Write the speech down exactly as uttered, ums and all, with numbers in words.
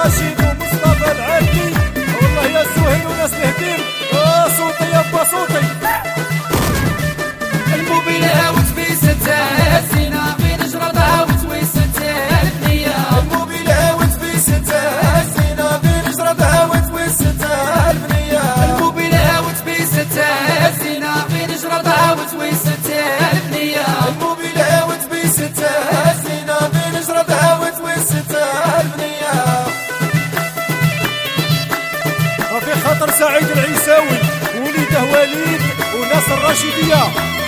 رشيد ومصطفى العدلي، والله يا سهيل وناس الهديم. اه صوتي يابا صوتي. الموبيل هاوت في ستة زينة بين جرادها وتويست البنية. الموبيل هاوت في ستة زينة بين جرادها وتويست البنية. الموبيل هاوت في ستة زينة بين جرادها وتويست البنية. الموبيل هاوت في ستة زينة بين جرادها وتويست البنية. وفي خاطر سعيد العيساوي وليده وليد وناس الرشيدية.